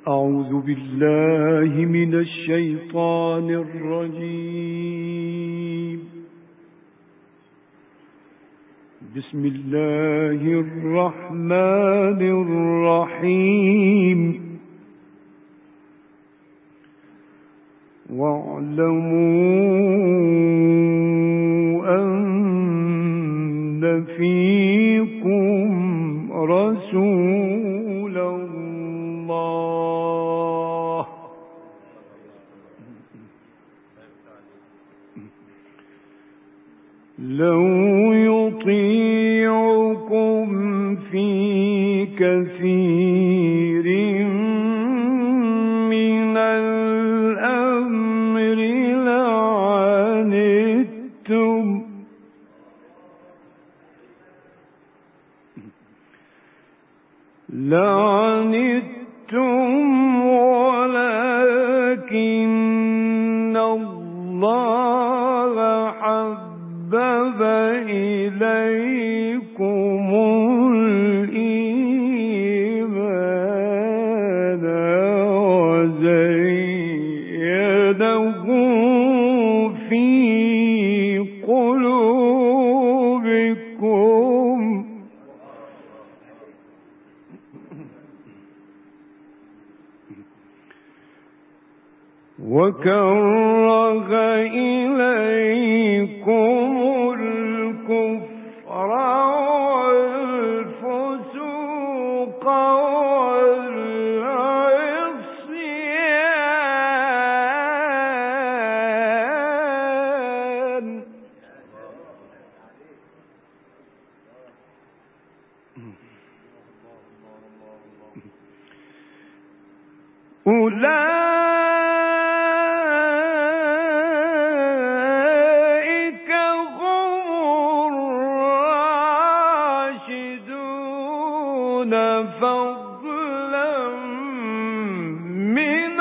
أعوذ بالله من الشيطان الرجيم. بسم الله الرحمن الرحيم. واعلموا أن فيكم رسول الله لو يطيعكم في كثير من الأمر لعنتم ولكن الله حبب إليكم الإيمان وزينه في قلوبكم وكره إليكم الكفر والفسوق والعصيان أولئك هم الراشدون فضلا من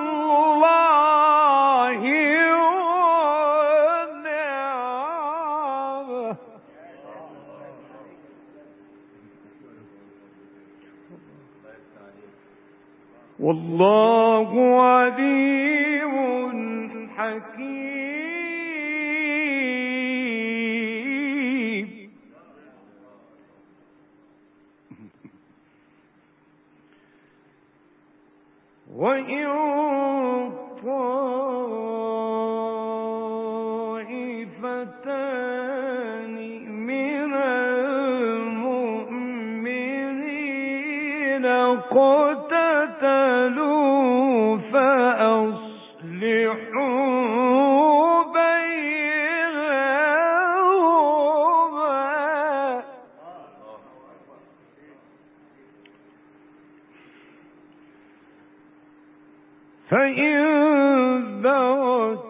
الله ونعمة والله عليم حكيم. وإن طائفتان من المؤمنين اقتتلوا فأصلحوا بينهما فإن بغت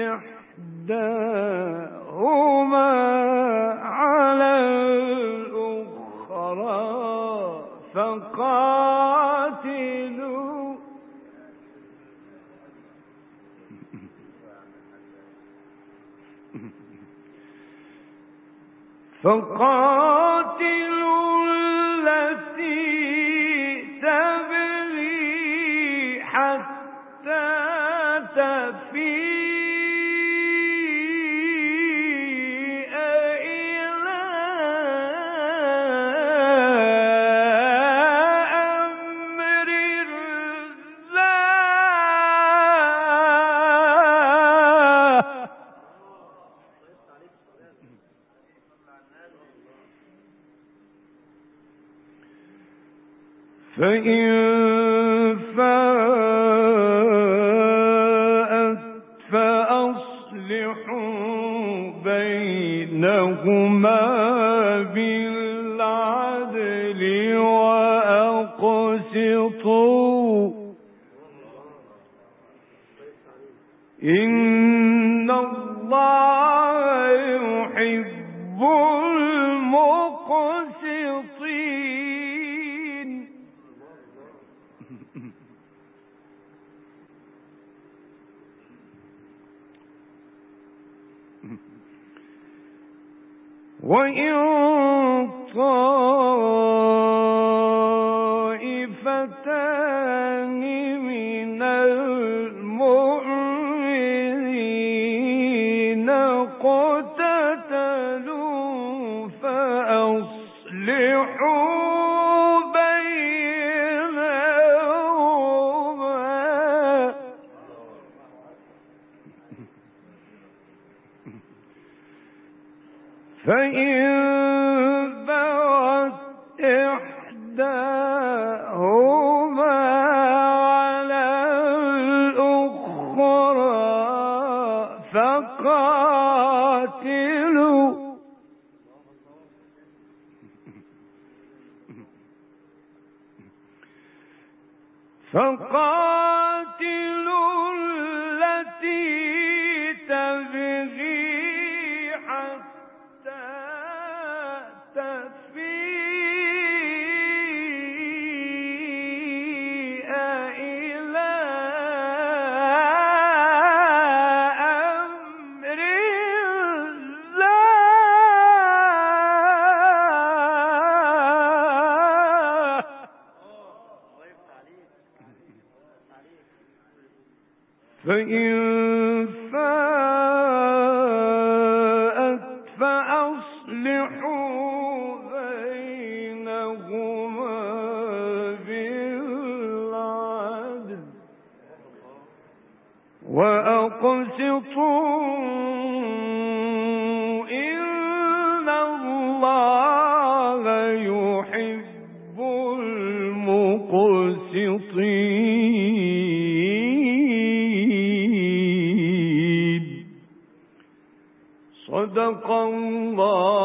إحداهما على الأخرى فقاتلوا التي تبغي حتى تفيء إلى أمر الله فإن فاءت فأصلحوا بينهما بالعدل وأقسطوا إن الله يحب المقسطين. وإن طائفتان فإن بغت إحداهما على الأخرى فقاتلوا التي تبغي حتى تفيء إلى أمر الله. فإن فاءت فأصلحوا بينهما بالعدل وأقسطوا إن الله يحب المقسطين. صدق الله